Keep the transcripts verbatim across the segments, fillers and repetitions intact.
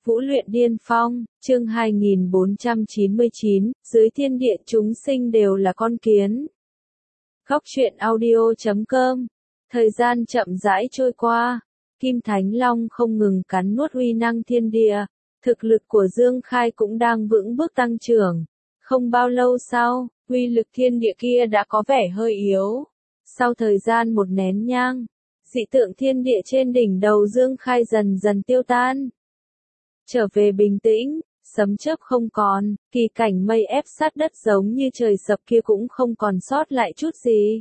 Vũ luyện điên phong, chương hai nghìn bốn trăm chín mươi chín, dưới thiên địa chúng sinh đều là con kiến. Góc truyện audio chấm com. Thời gian chậm rãi trôi qua, Kim Thánh Long không ngừng cắn nuốt uy năng thiên địa, thực lực của Dương Khai cũng đang vững bước tăng trưởng. Không bao lâu sau, uy lực thiên địa kia đã có vẻ hơi yếu. Sau thời gian một nén nhang, dị tượng thiên địa trên đỉnh đầu Dương Khai dần dần tiêu tan. Trở về bình tĩnh, sấm chớp không còn, kỳ cảnh mây ép sát đất giống như trời sập kia cũng không còn sót lại chút gì.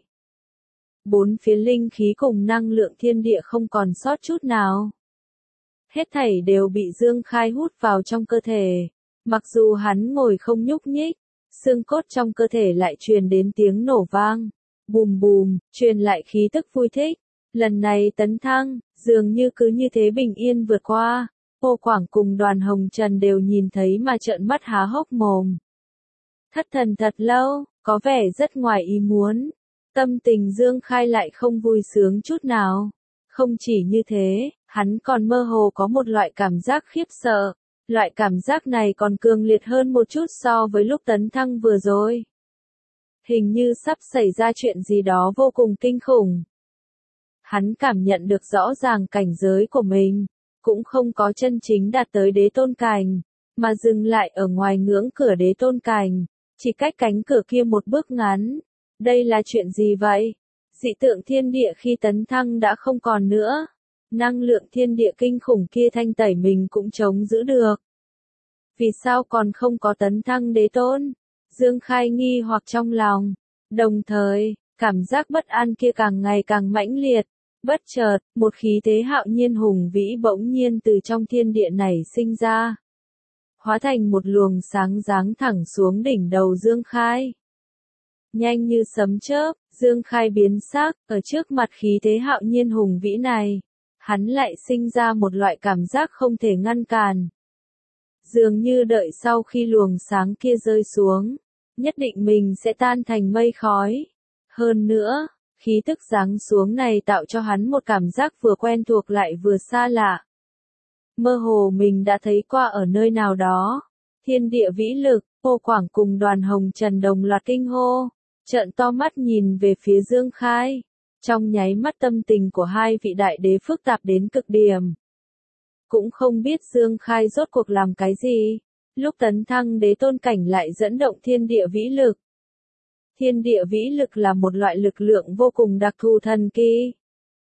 Bốn phía linh khí cùng năng lượng thiên địa không còn sót chút nào. Hết thảy đều bị Dương Khai hút vào trong cơ thể. Mặc dù hắn ngồi không nhúc nhích, xương cốt trong cơ thể lại truyền đến tiếng nổ vang. Bùm bùm, truyền lại khí tức vui thích. Lần này tấn thăng, dường như cứ như thế bình yên vượt qua. Ô Quảng cùng Đoàn Hồng Trần đều nhìn thấy mà trợn mắt há hốc mồm. Thất thần thật lâu, có vẻ rất ngoài ý muốn. Tâm tình Dương Khai lại không vui sướng chút nào. Không chỉ như thế, hắn còn mơ hồ có một loại cảm giác khiếp sợ. Loại cảm giác này còn cường liệt hơn một chút so với lúc tấn thăng vừa rồi. Hình như sắp xảy ra chuyện gì đó vô cùng kinh khủng. Hắn cảm nhận được rõ ràng cảnh giới của mình. Cũng không có chân chính đạt tới đế tôn cảnh, mà dừng lại ở ngoài ngưỡng cửa đế tôn cảnh, chỉ cách cánh cửa kia một bước ngắn. Đây là chuyện gì vậy? Dị tượng thiên địa khi tấn thăng đã không còn nữa. Năng lượng thiên địa kinh khủng kia thanh tẩy mình cũng chống giữ được. Vì sao còn không có tấn thăng đế tôn? Dương Khai nghi hoặc trong lòng. Đồng thời, cảm giác bất an kia càng ngày càng mãnh liệt. Bất chợt, một khí thế hạo nhiên hùng vĩ bỗng nhiên từ trong thiên địa này sinh ra. Hóa thành một luồng sáng giáng thẳng xuống đỉnh đầu Dương Khai. Nhanh như sấm chớp, Dương Khai biến sắc, ở trước mặt khí thế hạo nhiên hùng vĩ này. Hắn lại sinh ra một loại cảm giác không thể ngăn cản. Dường như đợi sau khi luồng sáng kia rơi xuống, nhất định mình sẽ tan thành mây khói. Hơn nữa, khí tức giáng xuống này tạo cho hắn một cảm giác vừa quen thuộc lại vừa xa lạ. Mơ hồ mình đã thấy qua ở nơi nào đó. Thiên địa vĩ lực, Ô Quảng cùng Đoàn Hồng Trần đồng loạt kinh hô, trợn to mắt nhìn về phía Dương Khai. Trong nháy mắt tâm tình của hai vị đại đế phức tạp đến cực điểm. Cũng không biết Dương Khai rốt cuộc làm cái gì. Lúc tấn thăng đế tôn cảnh lại dẫn động thiên địa vĩ lực. Thiên địa vĩ lực là một loại lực lượng vô cùng đặc thù thần kỳ.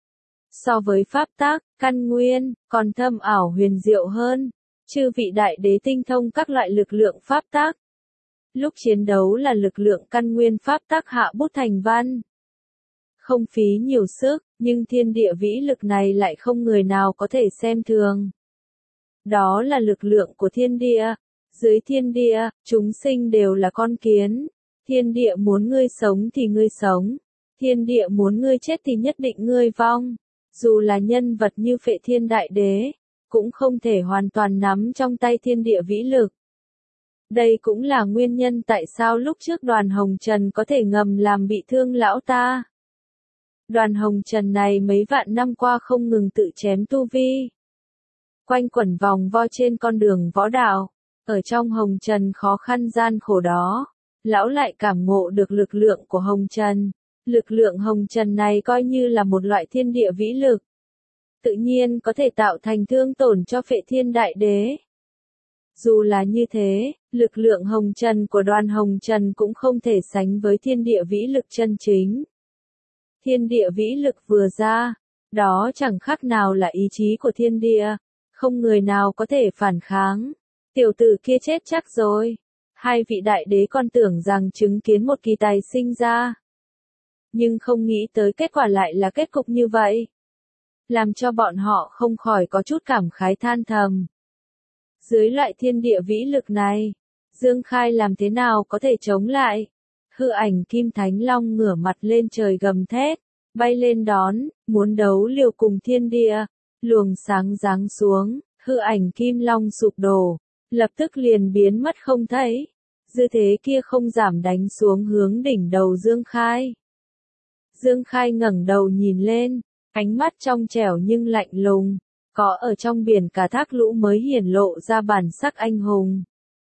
So với pháp tác, căn nguyên, còn thâm ảo huyền diệu hơn. Chư vị đại đế tinh thông các loại lực lượng pháp tác. Lúc chiến đấu là lực lượng căn nguyên pháp tác hạ bút thành văn. Không phí nhiều sức, nhưng thiên địa vĩ lực này lại không người nào có thể xem thường. Đó là lực lượng của thiên địa. Dưới thiên địa, chúng sinh đều là con kiến. Thiên địa muốn ngươi sống thì ngươi sống. Thiên địa muốn ngươi chết thì nhất định ngươi vong. Dù là nhân vật như Phệ Thiên Đại Đế, cũng không thể hoàn toàn nắm trong tay thiên địa vĩ lực. Đây cũng là nguyên nhân tại sao lúc trước Đoàn Hồng Trần có thể ngầm làm bị thương lão ta. Đoàn Hồng Trần này mấy vạn năm qua không ngừng tự chém tu vi. Quanh quẩn vòng vo trên con đường võ đạo. Ở trong Hồng Trần khó khăn gian khổ đó. Lão lại cảm ngộ được lực lượng của Hồng Trần. Lực lượng Hồng Trần này coi như là một loại thiên địa vĩ lực. Tự nhiên có thể tạo thành thương tổn cho Phệ Thiên Đại Đế. Dù là như thế, lực lượng Hồng Trần của Đoàn Hồng Trần cũng không thể sánh với thiên địa vĩ lực chân chính. Thiên địa vĩ lực vừa ra, đó chẳng khác nào là ý chí của thiên địa. Không người nào có thể phản kháng. Tiểu tử kia chết chắc rồi. Hai vị đại đế còn tưởng rằng chứng kiến một kỳ tài sinh ra. Nhưng không nghĩ tới kết quả lại là kết cục như vậy. Làm cho bọn họ không khỏi có chút cảm khái than thầm. Dưới loại thiên địa vĩ lực này, Dương Khai làm thế nào có thể chống lại? Hư ảnh Kim Thánh Long ngửa mặt lên trời gầm thét, bay lên đón, muốn đấu liều cùng thiên địa. Luồng sáng giáng xuống, hư ảnh Kim Long sụp đổ, lập tức liền biến mất không thấy. Dư thế kia không giảm đánh xuống hướng đỉnh đầu Dương Khai. Dương Khai ngẩng đầu nhìn lên, ánh mắt trong trẻo nhưng lạnh lùng. Có ở trong biển cả thác lũ mới hiển lộ ra bản sắc anh hùng.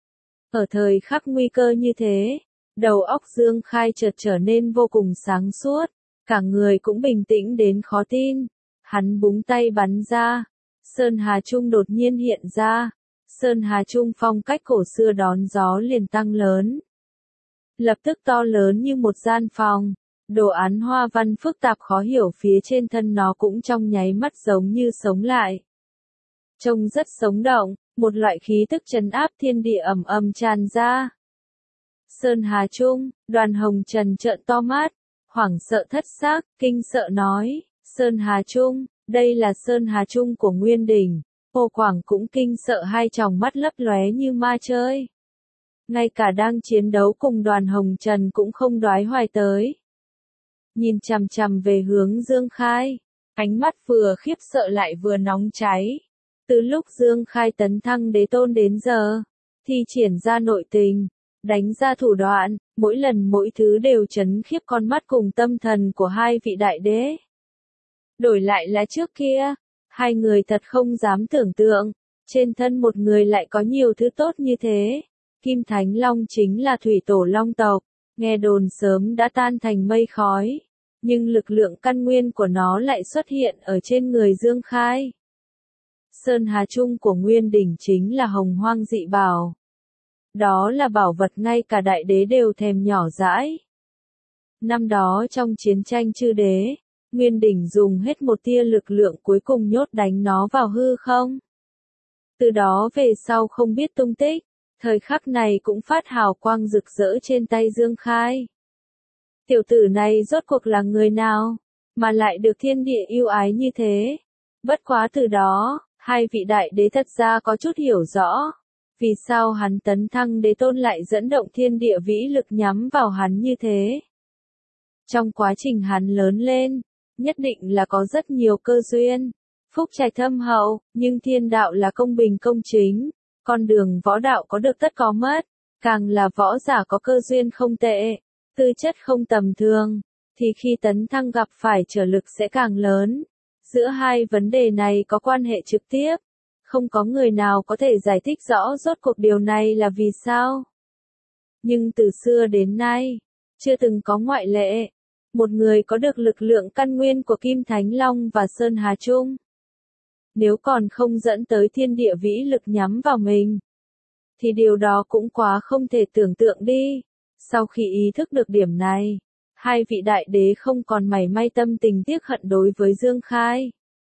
Ở thời khắc nguy cơ như thế, đầu óc Dương Khai chợt trở nên vô cùng sáng suốt, cả người cũng bình tĩnh đến khó tin. Hắn búng tay bắn ra, Sơn Hà Trung đột nhiên hiện ra, Sơn Hà Trung phong cách cổ xưa đón gió liền tăng lớn. Lập tức to lớn như một gian phòng, đồ án hoa văn phức tạp khó hiểu phía trên thân nó cũng trong nháy mắt giống như sống lại. Trông rất sống động, một loại khí tức trấn áp thiên địa ầm ầm tràn ra. Sơn Hà Trung, Đoàn Hồng Trần trợn to mắt, hoảng sợ thất xác, kinh sợ nói, Sơn Hà Trung, đây là Sơn Hà Trung của Nguyên Đình. Hồ Quảng cũng kinh sợ hai tròng mắt lấp lóe như ma chơi. Ngay cả đang chiến đấu cùng Đoàn Hồng Trần cũng không đoái hoài tới. Nhìn chằm chằm về hướng Dương Khai, ánh mắt vừa khiếp sợ lại vừa nóng cháy. Từ lúc Dương Khai tấn thăng đế tôn đến giờ, thi triển ra nội tình, đánh ra thủ đoạn, mỗi lần mỗi thứ đều chấn khiếp con mắt cùng tâm thần của hai vị đại đế. Đổi lại là trước kia, hai người thật không dám tưởng tượng, trên thân một người lại có nhiều thứ tốt như thế. Kim Thánh Long chính là thủy tổ long tộc, nghe đồn sớm đã tan thành mây khói, nhưng lực lượng căn nguyên của nó lại xuất hiện ở trên người Dương Khai. Sơn Hà Trung của Nguyên Đỉnh chính là hồng hoang dị bảo. Đó là bảo vật ngay cả đại đế đều thèm nhỏ dãi. Năm đó trong chiến tranh chư đế, Nguyên Đỉnh dùng hết một tia lực lượng cuối cùng nhốt đánh nó vào hư không. Từ đó về sau không biết tung tích, thời khắc này cũng phát hào quang rực rỡ trên tay Dương Khai. Tiểu tử này rốt cuộc là người nào, mà lại được thiên địa yêu ái như thế. Bất quá từ đó, hai vị đại đế thật ra có chút hiểu rõ. Vì sao hắn tấn thăng đế tôn lại dẫn động thiên địa vĩ lực nhắm vào hắn như thế? Trong quá trình hắn lớn lên, nhất định là có rất nhiều cơ duyên, phúc trạch thâm hậu, nhưng thiên đạo là công bình công chính, con đường võ đạo có được tất có mất, càng là võ giả có cơ duyên không tệ, tư chất không tầm thường, thì khi tấn thăng gặp phải trở lực sẽ càng lớn. Giữa hai vấn đề này có quan hệ trực tiếp. Không có người nào có thể giải thích rõ rốt cuộc điều này là vì sao. Nhưng từ xưa đến nay, chưa từng có ngoại lệ. Một người có được lực lượng căn nguyên của Kim Thánh Long và Sơn Hà Trung. Nếu còn không dẫn tới thiên địa vĩ lực nhắm vào mình, thì điều đó cũng quá không thể tưởng tượng đi. Sau khi ý thức được điểm này, hai vị đại đế không còn mảy may tâm tình tiếc hận đối với Dương Khai.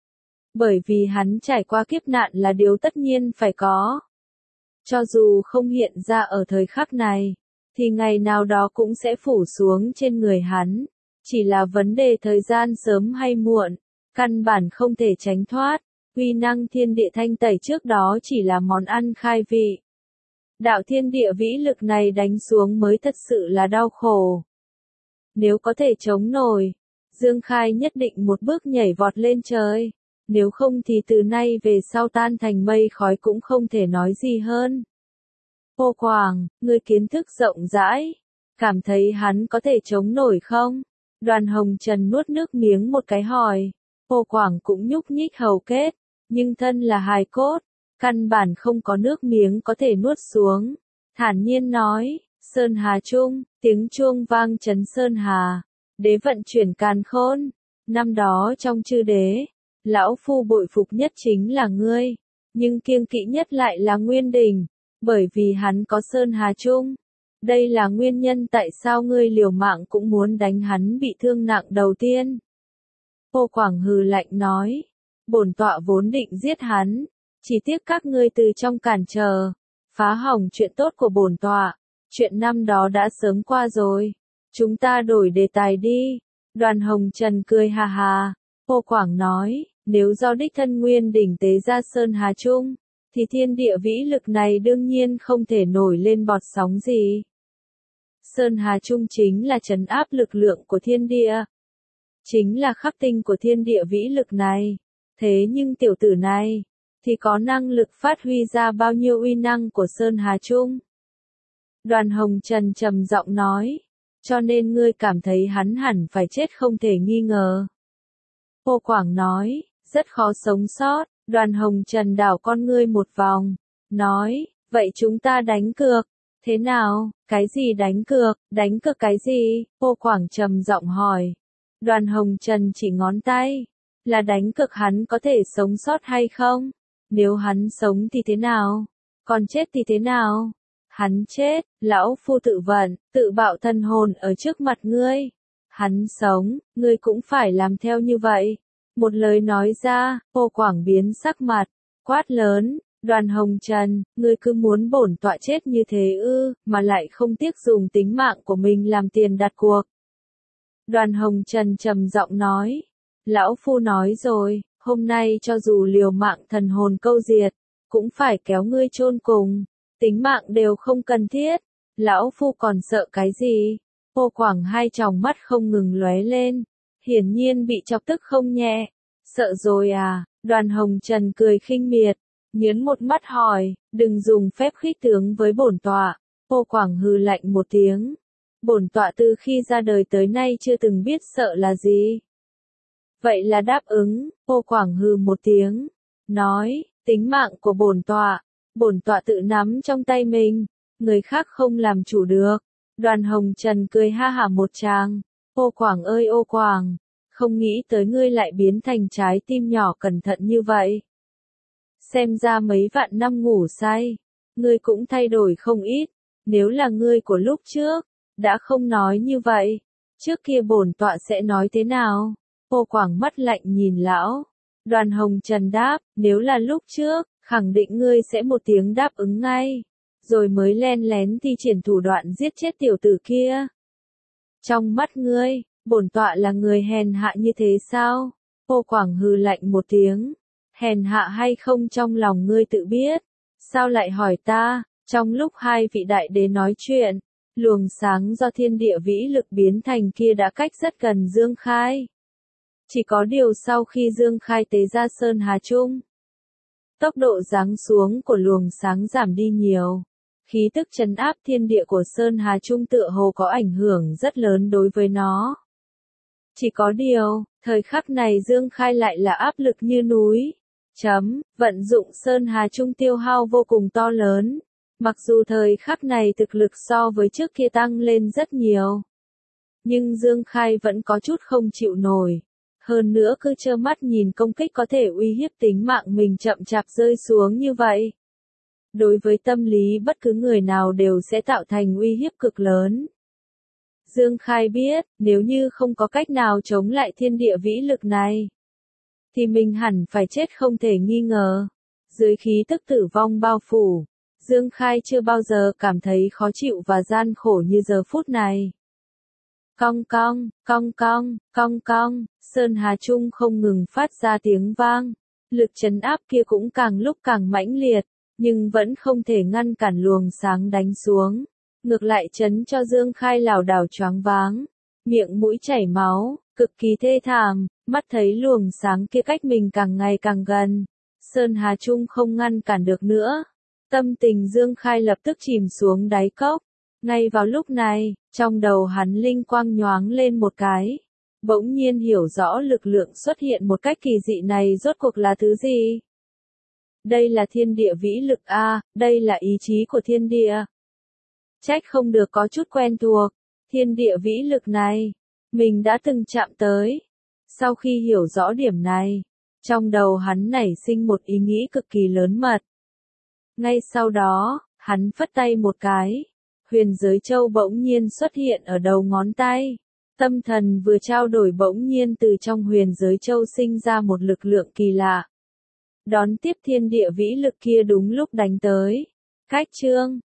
Bởi vì hắn trải qua kiếp nạn là điều tất nhiên phải có. Cho dù không hiện ra ở thời khắc này, thì ngày nào đó cũng sẽ phủ xuống trên người hắn. Chỉ là vấn đề thời gian sớm hay muộn, căn bản không thể tránh thoát. Uy năng thiên địa thanh tẩy trước đó chỉ là món ăn khai vị. Đạo thiên địa vĩ lực này đánh xuống mới thật sự là đau khổ. Nếu có thể chống nổi, Dương Khai nhất định một bước nhảy vọt lên trời. Nếu không thì từ nay về sau tan thành mây khói cũng không thể nói gì hơn. Hồ Quảng, người kiến thức rộng rãi, cảm thấy hắn có thể chống nổi không? Đoàn Hồng Trần nuốt nước miếng một cái hỏi. Hồ Quảng cũng nhúc nhích hầu kết, nhưng thân là hài cốt, căn bản không có nước miếng có thể nuốt xuống. Thản nhiên nói, Sơn Hà Trung, tiếng chuông vang chấn Sơn Hà, đế vận chuyển càn khôn. Năm đó trong chư đế, lão phu bội phục nhất chính là ngươi, nhưng kiêng kỵ nhất lại là Nguyên Đình, bởi vì hắn có Sơn Hà Trung. Đây là nguyên nhân tại sao ngươi liều mạng cũng muốn đánh hắn bị thương nặng đầu tiên. Hồ Quảng hừ lạnh nói, bổn tọa vốn định giết hắn, chỉ tiếc các ngươi từ trong cản trở, phá hỏng chuyện tốt của bổn tọa, chuyện năm đó đã sớm qua rồi, chúng ta đổi đề tài đi. Đoàn Hồng Trần cười hà hà. Hồ Quảng nói, nếu do đích thân Nguyên Đỉnh tế ra Sơn Hà Trung, thì thiên địa vĩ lực này đương nhiên không thể nổi lên bọt sóng gì. Sơn Hà Trung chính là trấn áp lực lượng của thiên địa. Chính là khắc tinh của thiên địa vĩ lực này. Thế nhưng tiểu tử này, thì có năng lực phát huy ra bao nhiêu uy năng của Sơn Hà Trung? Đoàn Hồng Trần trầm giọng nói, cho nên ngươi cảm thấy hắn hẳn phải chết không thể nghi ngờ. Hồ Quảng nói, rất khó sống sót, Đoàn Hồng Trần đảo con ngươi một vòng, nói, vậy chúng ta đánh cược, thế nào, cái gì đánh cược, đánh cược cái gì, Ô Quảng trầm giọng hỏi. Đoàn Hồng Trần chỉ ngón tay, là đánh cược hắn có thể sống sót hay không, nếu hắn sống thì thế nào, còn chết thì thế nào, hắn chết, lão phu tự vận, tự bạo thân hồn ở trước mặt ngươi, hắn sống, ngươi cũng phải làm theo như vậy. Một lời nói ra, Ô Quảng biến sắc mặt, quát lớn, Đoàn Hồng Trần, ngươi cứ muốn bổn tọa chết như thế ư, mà lại không tiếc dùng tính mạng của mình làm tiền đặt cuộc. Đoàn Hồng Trần trầm giọng nói, lão phu nói rồi, hôm nay cho dù liều mạng thần hồn câu diệt, cũng phải kéo ngươi chôn cùng, tính mạng đều không cần thiết, lão phu còn sợ cái gì? Ô Quảng hai tròng mắt không ngừng lóe lên, hiển nhiên bị chọc tức không nhẹ. Sợ rồi à? Đoàn Hồng Trần cười khinh miệt, nhớn một mắt hỏi, đừng dùng phép khích tướng với bổn tọa. Ô Quảng hừ lạnh một tiếng, bổn tọa từ khi ra đời tới nay chưa từng biết sợ là gì. Vậy là đáp ứng. Ô Quảng hừ một tiếng, nói, tính mạng của bổn tọa, bổn tọa tự nắm trong tay mình, người khác không làm chủ được. Đoàn Hồng Trần cười ha hả một tràng, Ô Quảng ơi Ô Quảng, không nghĩ tới ngươi lại biến thành trái tim nhỏ cẩn thận như vậy. Xem ra mấy vạn năm ngủ say, ngươi cũng thay đổi không ít, nếu là ngươi của lúc trước, đã không nói như vậy, trước kia bổn tọa sẽ nói thế nào? Ô Quảng mắt lạnh nhìn lão. Đoàn Hồng Trần đáp, nếu là lúc trước, khẳng định ngươi sẽ một tiếng đáp ứng ngay, rồi mới len lén thi triển thủ đoạn giết chết tiểu tử kia. Trong mắt ngươi, bổn tọa là người hèn hạ như thế sao? Ô Quảng hừ lạnh một tiếng, hèn hạ hay không trong lòng ngươi tự biết, sao lại hỏi ta? Trong lúc hai vị đại đế nói chuyện, luồng sáng do thiên địa vĩ lực biến thành kia đã cách rất gần Dương Khai. Chỉ có điều sau khi Dương Khai tế ra Sơn Hà Trung, tốc độ giáng xuống của luồng sáng giảm đi nhiều. Khí tức trấn áp thiên địa của Sơn Hà Trung tựa hồ có ảnh hưởng rất lớn đối với nó. Chỉ có điều, thời khắc này Dương Khai lại là áp lực như núi. Chấm, vận dụng Sơn Hà Trung tiêu hao vô cùng to lớn. Mặc dù thời khắc này thực lực so với trước kia tăng lên rất nhiều, nhưng Dương Khai vẫn có chút không chịu nổi. Hơn nữa cứ trơ mắt nhìn công kích có thể uy hiếp tính mạng mình chậm chạp rơi xuống như vậy. Đối với tâm lý bất cứ người nào đều sẽ tạo thành uy hiếp cực lớn. Dương Khai biết, nếu như không có cách nào chống lại thiên địa vĩ lực này, thì mình hẳn phải chết không thể nghi ngờ. Dưới khí tức tử vong bao phủ, Dương Khai chưa bao giờ cảm thấy khó chịu và gian khổ như giờ phút này. Cong cong, cong cong, cong cong, Sơn Hà Trung không ngừng phát ra tiếng vang. Lực trấn áp kia cũng càng lúc càng mãnh liệt, nhưng vẫn không thể ngăn cản luồng sáng đánh xuống. Ngược lại chấn cho Dương Khai lảo đảo choáng váng, miệng mũi chảy máu, cực kỳ thê thảm, mắt thấy luồng sáng kia cách mình càng ngày càng gần. Sơn Hà Trung không ngăn cản được nữa. Tâm tình Dương Khai lập tức chìm xuống đáy cốc. Ngay vào lúc này, trong đầu hắn linh quang nhoáng lên một cái. Bỗng nhiên hiểu rõ lực lượng xuất hiện một cách kỳ dị này rốt cuộc là thứ gì. Đây là thiên địa vĩ lực a, à, đây là ý chí của thiên địa. Trách không được có chút quen thuộc, thiên địa vĩ lực này, mình đã từng chạm tới. Sau khi hiểu rõ điểm này, trong đầu hắn nảy sinh một ý nghĩ cực kỳ lớn mật. Ngay sau đó, hắn phất tay một cái, huyền giới châu bỗng nhiên xuất hiện ở đầu ngón tay. Tâm thần vừa trao đổi bỗng nhiên từ trong huyền giới châu sinh ra một lực lượng kỳ lạ. Đón tiếp thiên địa vĩ lực kia đúng lúc đánh tới. Cách chương